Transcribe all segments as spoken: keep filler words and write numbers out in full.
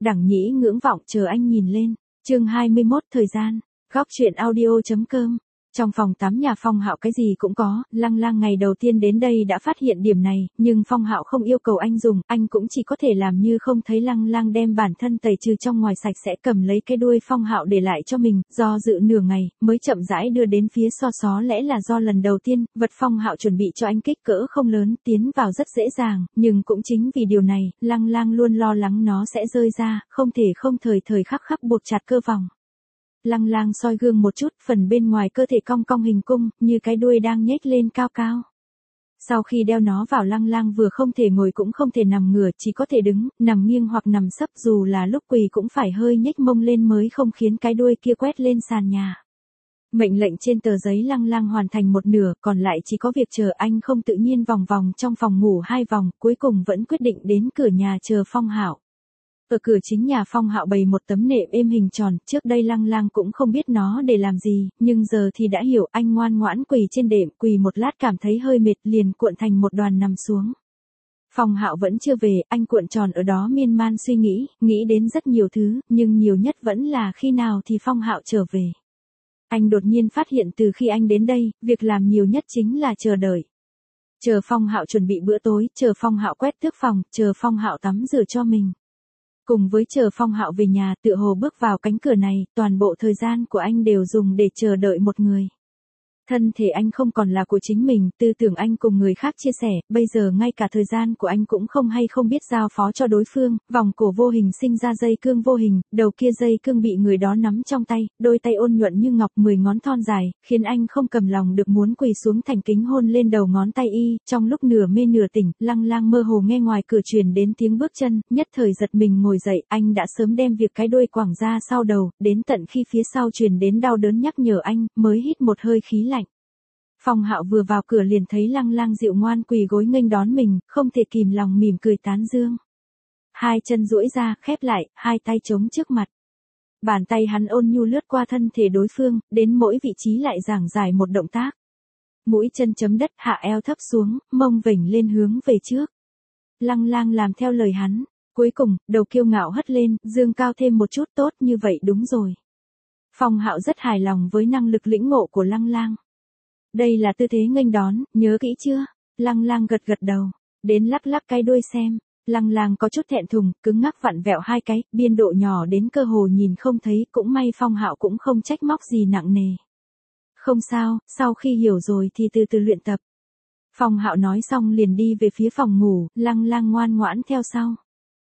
Đẳng nhĩ ngưỡng vọng chờ anh nhìn lên. Chương hai mươi mốt thời gian. Góc truyện audio.com. Trong phòng tắm nhà Phong Hạo cái gì cũng có, Lăng Lang ngày đầu tiên đến đây đã phát hiện điểm này, nhưng Phong Hạo không yêu cầu anh dùng, anh cũng chỉ có thể làm như không thấy. Lăng Lang đem bản thân tẩy trừ trong ngoài sạch sẽ, cầm lấy cái đuôi Phong Hạo để lại cho mình, do dự nửa ngày, mới chậm rãi đưa đến phía so xó. Lẽ là do lần đầu tiên, vật Phong Hạo chuẩn bị cho anh kích cỡ không lớn, tiến vào rất dễ dàng, nhưng cũng chính vì điều này, Lăng Lang luôn lo lắng nó sẽ rơi ra, không thể không thời thời khắc khắc buộc chặt cơ vòng. Lăng Lang soi gương một chút, phần bên ngoài cơ thể cong cong hình cung, như cái đuôi đang nhếch lên cao cao. Sau khi đeo nó vào, Lăng Lang vừa không thể ngồi cũng không thể nằm ngửa, chỉ có thể đứng, nằm nghiêng hoặc nằm sấp, dù là lúc quỳ cũng phải hơi nhếch mông lên mới không khiến cái đuôi kia quét lên sàn nhà. Mệnh lệnh trên tờ giấy Lăng Lang hoàn thành một nửa, còn lại chỉ có việc chờ anh. Không tự nhiên vòng vòng trong phòng ngủ hai vòng, cuối cùng vẫn quyết định đến cửa nhà chờ Phong Hạo. Ở cửa chính nhà Phong Hạo bày một tấm nệm êm hình tròn, trước đây Lăng Lang cũng không biết nó để làm gì, nhưng giờ thì đã hiểu. Anh ngoan ngoãn quỳ trên đệm, quỳ một lát cảm thấy hơi mệt, liền cuộn thành một đoàn nằm xuống. Phong Hạo vẫn chưa về, anh cuộn tròn ở đó miên man suy nghĩ, nghĩ đến rất nhiều thứ, nhưng nhiều nhất vẫn là khi nào thì Phong Hạo trở về. Anh đột nhiên phát hiện từ khi anh đến đây, việc làm nhiều nhất chính là chờ đợi. Chờ Phong Hạo chuẩn bị bữa tối, chờ Phong Hạo quét tước phòng, chờ Phong Hạo tắm rửa cho mình. Cùng với chờ Phong Hạo về nhà, tựa hồ bước vào cánh cửa này, toàn bộ thời gian của anh đều dùng để chờ đợi một người. Thân thể anh không còn là của chính mình, tư tưởng anh cùng người khác chia sẻ, bây giờ ngay cả thời gian của anh cũng không hay không biết giao phó cho đối phương. Vòng cổ vô hình sinh ra dây cương vô hình, đầu kia dây cương bị người đó nắm trong tay, đôi tay ôn nhuận như ngọc, mười ngón thon dài, khiến anh không cầm lòng được muốn quỳ xuống thành kính hôn lên đầu ngón tay y. Trong lúc nửa mê nửa tỉnh, Lăng Lang mơ hồ nghe ngoài cửa truyền đến tiếng bước chân, nhất thời giật mình ngồi dậy. Anh đã sớm đem việc cái đuôi quẳng ra sau đầu, đến tận khi phía sau truyền đến đau đớn nhắc nhở anh, mới hít một hơi khí lạnh. Phong Hạo vừa vào cửa liền thấy Lăng Lang dịu ngoan quỳ gối nghênh đón mình, không thể kìm lòng mỉm cười tán dương. Hai chân duỗi ra, khép lại, hai tay chống trước mặt. Bàn tay hắn ôn nhu lướt qua thân thể đối phương, đến mỗi vị trí lại giảng giải một động tác. Mũi chân chấm đất, hạ eo thấp xuống, mông vểnh lên hướng về trước. Lăng Lang làm theo lời hắn, cuối cùng, đầu kiêu ngạo hất lên, dương cao thêm một chút. Tốt như vậy, đúng rồi. Phong Hạo rất hài lòng với năng lực lĩnh ngộ của Lăng Lang. Đây là tư thế nghênh đón, nhớ kỹ chưa? Lăng Lang gật gật đầu, đến lắc lắc cái đuôi xem. Lăng Lang có chút thẹn thùng, cứng ngắc vặn vẹo hai cái, biên độ nhỏ đến cơ hồ nhìn không thấy, cũng may Phong Hạo cũng không trách móc gì nặng nề. Không sao, sau khi hiểu rồi thì từ từ luyện tập. Phong Hạo nói xong liền đi về phía phòng ngủ, Lăng Lang ngoan ngoãn theo sau.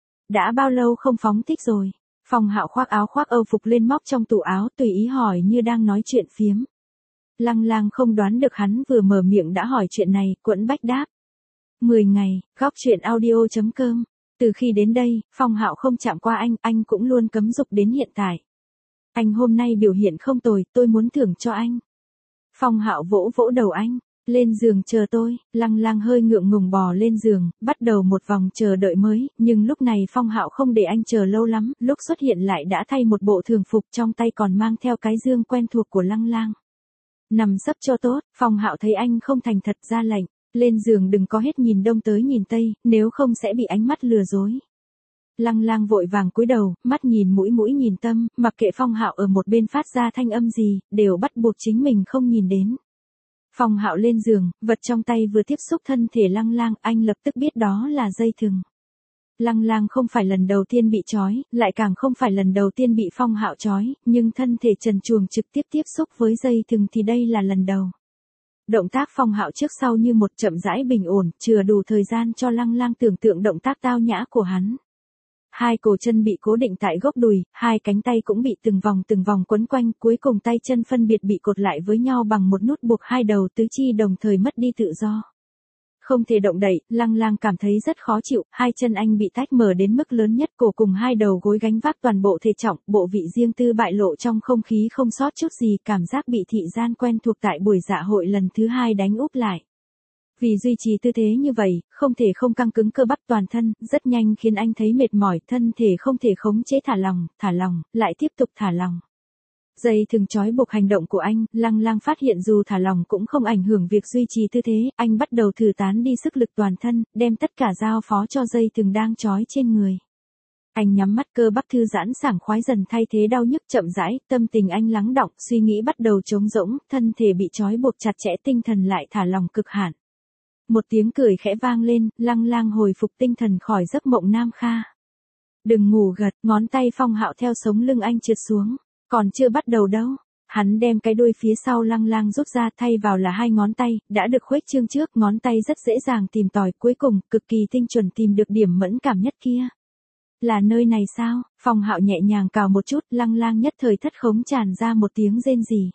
Đã bao lâu không phóng thích rồi? Phong Hạo khoác áo khoác Âu phục lên móc trong tủ áo, tùy ý hỏi như đang nói chuyện phiếm. Lăng Lang không đoán được hắn vừa mở miệng đã hỏi chuyện này, quẫn bách đáp. Mười ngày, góc truyện audio.com. Từ khi đến đây, Phong Hạo không chạm qua anh, anh cũng luôn cấm dục đến hiện tại. Anh hôm nay biểu hiện không tồi, tôi muốn thưởng cho anh. Phong Hạo vỗ vỗ đầu anh, lên giường chờ tôi. Lăng Lang hơi ngượng ngùng bò lên giường, bắt đầu một vòng chờ đợi mới, nhưng lúc này Phong Hạo không để anh chờ lâu lắm, lúc xuất hiện lại đã thay một bộ thường phục, trong tay còn mang theo cái dương quen thuộc của Lăng Lang. Nằm sấp cho tốt, Phong Hạo thấy anh không thành thật ra lệnh, lên giường đừng có hết nhìn đông tới nhìn tây, nếu không sẽ bị ánh mắt lừa dối. Lăng Lang vội vàng cúi đầu, mắt nhìn mũi mũi nhìn tâm, mặc kệ Phong Hạo ở một bên phát ra thanh âm gì, đều bắt buộc chính mình không nhìn đến. Phong Hạo lên giường, vật trong tay vừa tiếp xúc thân thể Lăng Lang, anh lập tức biết đó là dây thừng. Lăng Lang không phải lần đầu tiên bị trói, lại càng không phải lần đầu tiên bị Phong Hạo trói, nhưng thân thể trần truồng trực tiếp tiếp xúc với dây thừng thì đây là lần đầu. Động tác Phong Hạo trước sau như một, chậm rãi bình ổn, chừa đủ thời gian cho Lăng Lang tưởng tượng động tác tao nhã của hắn. Hai cổ chân bị cố định tại gốc đùi, hai cánh tay cũng bị từng vòng từng vòng quấn quanh, cuối cùng tay chân phân biệt bị cột lại với nhau bằng một nút buộc, hai đầu tứ chi đồng thời mất đi tự do. Không thể động đậy, Lăng Lang cảm thấy rất khó chịu, hai chân anh bị tách mở đến mức lớn nhất, cổ cùng hai đầu gối gánh vác toàn bộ thể trọng, bộ vị riêng tư bại lộ trong không khí không sót chút gì, cảm giác bị thị gian quen thuộc tại buổi dạ hội lần thứ hai đánh úp lại. Vì duy trì tư thế như vậy, không thể không căng cứng cơ bắp toàn thân, rất nhanh khiến anh thấy mệt mỏi, thân thể không thể khống chế thả lỏng, thả lỏng, lại tiếp tục thả lỏng. Dây thừng trói buộc hành động của anh, Lăng Lang phát hiện dù thả lỏng cũng không ảnh hưởng việc duy trì tư thế, anh bắt đầu thử tán đi sức lực toàn thân, đem tất cả giao phó cho dây thừng đang trói trên người. Anh nhắm mắt, cơ bắp thư giãn sảng khoái dần thay thế đau nhức chậm rãi, tâm tình anh lắng đọng, suy nghĩ bắt đầu trống rỗng, thân thể bị trói buộc chặt chẽ, tinh thần lại thả lỏng cực hạn. Một tiếng cười khẽ vang lên, Lăng Lang hồi phục tinh thần khỏi giấc mộng Nam Kha. Đừng ngủ gật, ngón tay Phong Hạo theo sống lưng anh trượt xuống. Còn chưa bắt đầu đâu. Hắn đem cái đuôi phía sau Lăng Lang rút ra, thay vào là hai ngón tay, đã được khuếch trương trước, ngón tay rất dễ dàng tìm tòi, cuối cùng, cực kỳ tinh chuẩn tìm được điểm mẫn cảm nhất kia. Là nơi này sao? Phong Hạo nhẹ nhàng cào một chút, Lăng Lang nhất thời thất khống tràn ra một tiếng rên rỉ.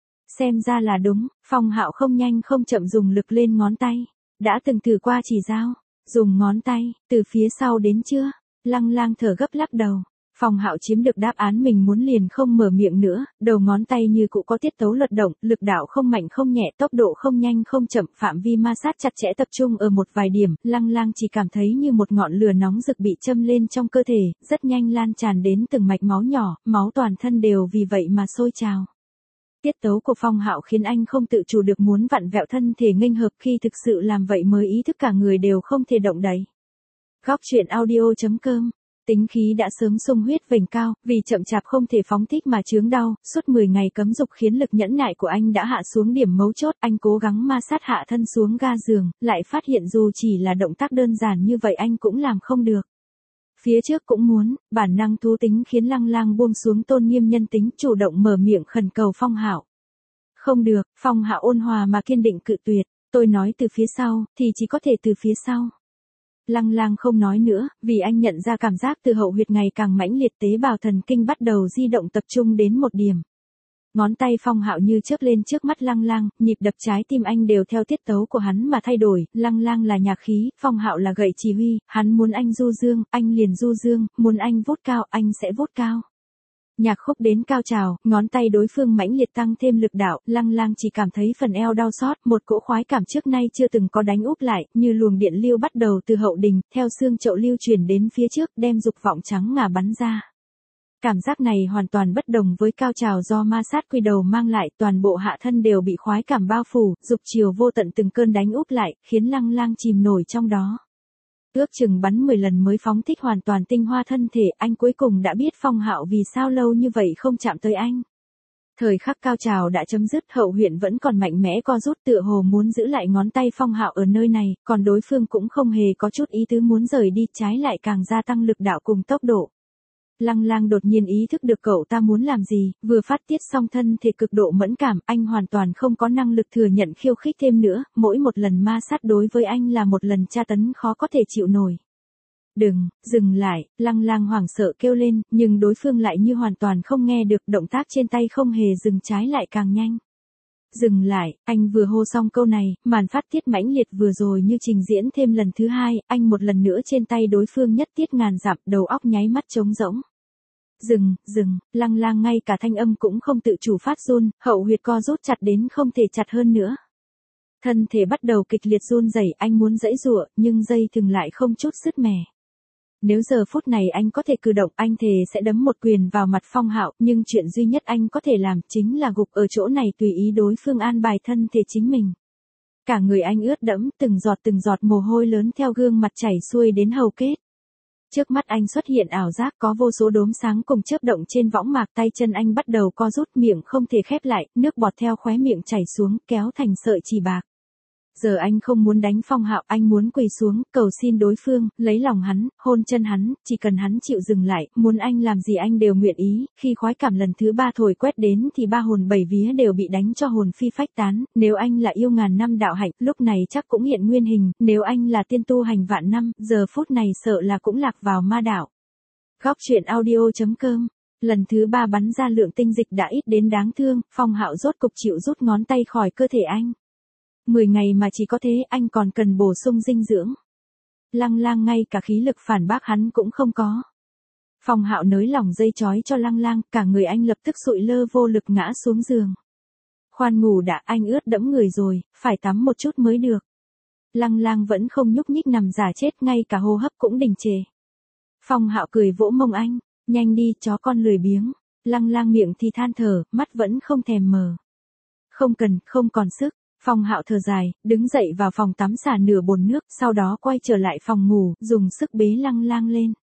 Xem ra là đúng, Phong Hạo không nhanh không chậm dùng lực lên ngón tay. Đã từng thử qua chỉ dao, dùng ngón tay, từ phía sau đến chưa? Lăng Lang thở gấp lắc đầu. Phong Hạo chiếm được đáp án mình muốn liền không mở miệng nữa, đầu ngón tay như cũ có tiết tấu luật động, lực đạo không mạnh không nhẹ, tốc độ không nhanh không chậm, phạm vi ma sát chặt chẽ tập trung ở một vài điểm, Lăng Lang chỉ cảm thấy như một ngọn lửa nóng rực bị châm lên trong cơ thể, rất nhanh lan tràn đến từng mạch máu nhỏ, máu toàn thân đều vì vậy mà sôi trào. Tiết tấu của Phong Hạo khiến anh không tự chủ được muốn vặn vẹo thân thể nghênh hợp, khi thực sự làm vậy mới ý thức cả người đều không thể động đậy. Góc truyện audio chấm com. Tính khí đã sớm sung huyết vểnh cao, vì chậm chạp không thể phóng thích mà chướng đau, suốt mười ngày cấm dục khiến lực nhẫn nại của anh đã hạ xuống điểm mấu chốt, anh cố gắng ma sát hạ thân xuống ga giường, lại phát hiện dù chỉ là động tác đơn giản như vậy anh cũng làm không được. Phía trước cũng muốn, bản năng thú tính khiến Lăng Lang buông xuống tôn nghiêm nhân tính, chủ động mở miệng khẩn cầu Phong Hạo. Không được, Phong Hạo ôn hòa mà kiên định cự tuyệt, tôi nói từ phía sau, thì chỉ có thể từ phía sau. Lăng Lang không nói nữa, vì anh nhận ra cảm giác từ hậu huyệt ngày càng mãnh liệt, tế bào thần kinh bắt đầu di động tập trung đến một điểm. Ngón tay Phong Hạo như chớp lên trước mắt Lăng Lang, nhịp đập trái tim anh đều theo tiết tấu của hắn mà thay đổi, Lăng Lang là nhạc khí, Phong Hạo là gậy chỉ huy, hắn muốn anh du dương, anh liền du dương, muốn anh vút cao, anh sẽ vút cao. Nhạc khúc đến cao trào, ngón tay đối phương mãnh liệt tăng thêm lực đạo, Lăng Lang chỉ cảm thấy phần eo đau xót, một cỗ khoái cảm trước nay chưa từng có đánh úp lại, như luồng điện lưu bắt đầu từ hậu đình, theo xương chậu lưu truyền đến phía trước, đem dục vọng trắng ngà bắn ra. Cảm giác này hoàn toàn bất đồng với cao trào do ma sát quy đầu mang lại, toàn bộ hạ thân đều bị khoái cảm bao phủ, dục chiều vô tận từng cơn đánh úp lại, khiến Lăng Lang chìm nổi trong đó. Ước chừng bắn mười lần mới phóng thích hoàn toàn tinh hoa thân thể, anh cuối cùng đã biết Phong Hạo vì sao lâu như vậy không chạm tới anh. Thời khắc cao trào đã chấm dứt, hậu huyện vẫn còn mạnh mẽ co rút, tựa hồ muốn giữ lại ngón tay Phong Hạo ở nơi này, còn đối phương cũng không hề có chút ý tứ muốn rời đi, trái lại càng gia tăng lực đạo cùng tốc độ. Lăng Lang đột nhiên ý thức được cậu ta muốn làm gì, vừa phát tiết xong thân thể cực độ mẫn cảm, anh hoàn toàn không có năng lực thừa nhận khiêu khích thêm nữa, mỗi một lần ma sát đối với anh là một lần tra tấn khó có thể chịu nổi. Đừng, dừng lại, Lăng Lang hoảng sợ kêu lên, nhưng đối phương lại như hoàn toàn không nghe được, động tác trên tay không hề dừng, trái lại càng nhanh. Dừng lại, anh vừa hô xong câu này, màn phát tiết mãnh liệt vừa rồi như trình diễn thêm lần thứ hai, anh một lần nữa trên tay đối phương nhất tiết ngàn dặm, đầu óc nháy mắt trống rỗng. Dừng, dừng, Lăng Lang ngay cả thanh âm cũng không tự chủ phát run, hậu huyệt co rút chặt đến không thể chặt hơn nữa. Thân thể bắt đầu kịch liệt run rẩy, anh muốn giãy giụa, nhưng dây thừng lại không chút sứt mẻ. Nếu giờ phút này anh có thể cử động, anh thề sẽ đấm một quyền vào mặt Phong Hạo, nhưng chuyện duy nhất anh có thể làm chính là gục ở chỗ này tùy ý đối phương an bài thân thể chính mình. Cả người anh ướt đẫm, từng giọt từng giọt mồ hôi lớn theo gương mặt chảy xuôi đến hầu kết. Trước mắt anh xuất hiện ảo giác, có vô số đốm sáng cùng chớp động trên võng mạc, tay chân anh bắt đầu co rút, miệng không thể khép lại, nước bọt theo khóe miệng chảy xuống, kéo thành sợi chỉ bạc. Giờ anh không muốn đánh Phong Hạo, anh muốn quỳ xuống, cầu xin đối phương, lấy lòng hắn, hôn chân hắn, chỉ cần hắn chịu dừng lại, muốn anh làm gì anh đều nguyện ý, khi khoái cảm lần thứ ba thổi quét đến thì ba hồn bảy vía đều bị đánh cho hồn phi phách tán, nếu anh là yêu ngàn năm đạo hạnh, lúc này chắc cũng hiện nguyên hình, nếu anh là tiên tu hành vạn năm, giờ phút này sợ là cũng lạc vào ma đạo. Góc truyện audio chấm com. Lần thứ ba bắn ra lượng tinh dịch đã ít đến đáng thương, Phong Hạo rốt cục chịu rút ngón tay khỏi cơ thể anh. Mười ngày mà chỉ có thế, anh còn cần bổ sung dinh dưỡng. Lăng Lang ngay cả khí lực phản bác hắn cũng không có. Phong Hạo nới lỏng dây trói cho Lăng Lang, cả người anh lập tức sụi lơ vô lực ngã xuống giường. Khoan ngủ đã, anh ướt đẫm người rồi, phải tắm một chút mới được. Lăng Lang vẫn không nhúc nhích nằm giả chết, ngay cả hô hấp cũng đình trệ. Phong Hạo cười vỗ mông anh, nhanh đi, chó con lười biếng. Lăng Lang miệng thì than thở, mắt vẫn không thèm mở. Không cần, không còn sức. Phong Hạo thở dài, đứng dậy vào phòng tắm xả nửa bồn nước, sau đó quay trở lại phòng ngủ, dùng sức bế Lăng Lang lên.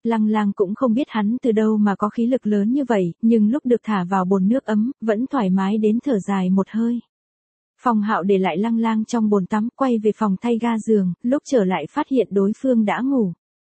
Lăng Lang cũng không biết hắn từ đâu mà có khí lực lớn như vậy, nhưng lúc được thả vào bồn nước ấm, vẫn thoải mái đến thở dài một hơi. Phong Hạo để lại Lăng Lang trong bồn tắm, quay về phòng thay ga giường, lúc trở lại phát hiện đối phương đã ngủ.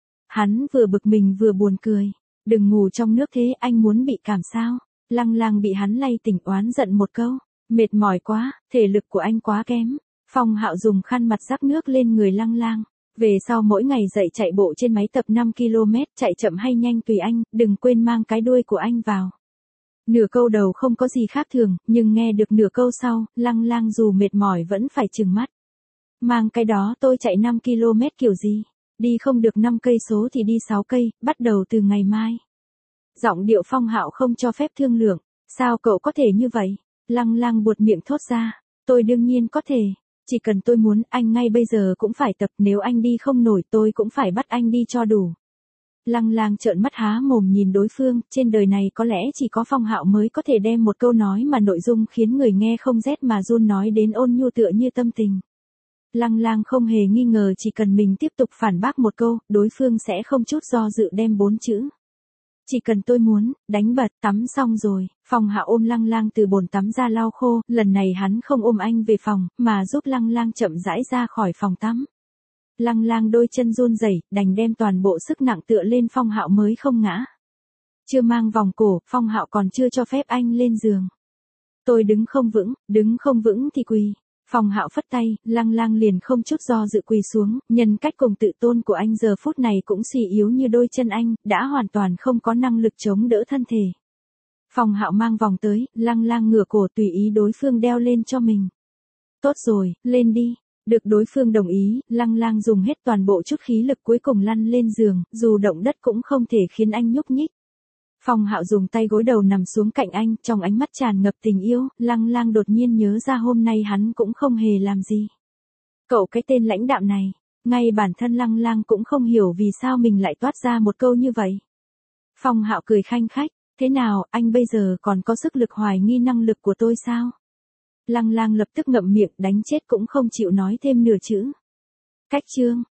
Hắn vừa bực mình vừa buồn cười. Đừng ngủ trong nước thế, anh muốn bị cảm sao? Lăng Lang bị hắn lay tỉnh oán giận một câu. Mệt mỏi quá, thể lực của anh quá kém. Phong Hạo dùng khăn mặt rắc nước lên người Lăng Lang. Về sau mỗi ngày dậy chạy bộ trên máy tập năm ki lô mét, chạy chậm hay nhanh tùy anh, đừng quên mang cái đuôi của anh vào. Nửa câu đầu không có gì khác thường, nhưng nghe được nửa câu sau, Lăng Lang dù mệt mỏi vẫn phải trừng mắt. Mang cái đó tôi chạy năm ki lô mét kiểu gì? Đi không được năm cây số thì đi sáu cây, bắt đầu từ ngày mai. Giọng điệu Phong Hạo không cho phép thương lượng. Sao cậu có thể như vậy? Lăng Lang buột miệng thốt ra. Tôi đương nhiên có thể. Chỉ cần tôi muốn, anh ngay bây giờ cũng phải tập, nếu anh đi không nổi tôi cũng phải bắt anh đi cho đủ. Lăng Lang trợn mắt há mồm nhìn đối phương, trên đời này có lẽ chỉ có Phong Hạo mới có thể đem một câu nói mà nội dung khiến người nghe không rét mà run nói đến ôn nhu tựa như tâm tình. Lăng Lang không hề nghi ngờ chỉ cần mình tiếp tục phản bác một câu, đối phương sẽ không chút do dự đem bốn chữ. Chỉ cần tôi muốn, đánh bật, tắm xong rồi, Phong Hạo ôm Lăng Lang từ bồn tắm ra lau khô, lần này hắn không ôm anh về phòng, mà giúp Lăng Lang chậm rãi ra khỏi phòng tắm. Lăng Lang đôi chân run rẩy, đành đem toàn bộ sức nặng tựa lên Phong Hạo mới không ngã. Chưa mang vòng cổ, Phong Hạo còn chưa cho phép anh lên giường. Tôi đứng không vững, đứng không vững thì quỳ. Phong Hạo phất tay, Lăng Lang liền không chút do dự quỳ xuống, nhân cách cùng tự tôn của anh giờ phút này cũng suy yếu như đôi chân anh, đã hoàn toàn không có năng lực chống đỡ thân thể. Phong Hạo mang vòng tới, Lăng Lang ngửa cổ tùy ý đối phương đeo lên cho mình. Tốt rồi, lên đi. Được đối phương đồng ý, Lăng Lang dùng hết toàn bộ chút khí lực cuối cùng lăn lên giường, dù động đất cũng không thể khiến anh nhúc nhích. Phong Hạo dùng tay gối đầu nằm xuống cạnh anh, trong ánh mắt tràn ngập tình yêu, Lăng Lang đột nhiên nhớ ra hôm nay hắn cũng không hề làm gì. Cậu cái tên lãnh đạm này, ngay bản thân Lăng Lang cũng không hiểu vì sao mình lại toát ra một câu như vậy. Phong Hạo cười khanh khách, thế nào, anh bây giờ còn có sức lực hoài nghi năng lực của tôi sao? Lăng Lang lập tức ngậm miệng đánh chết cũng không chịu nói thêm nửa chữ. Cách chương.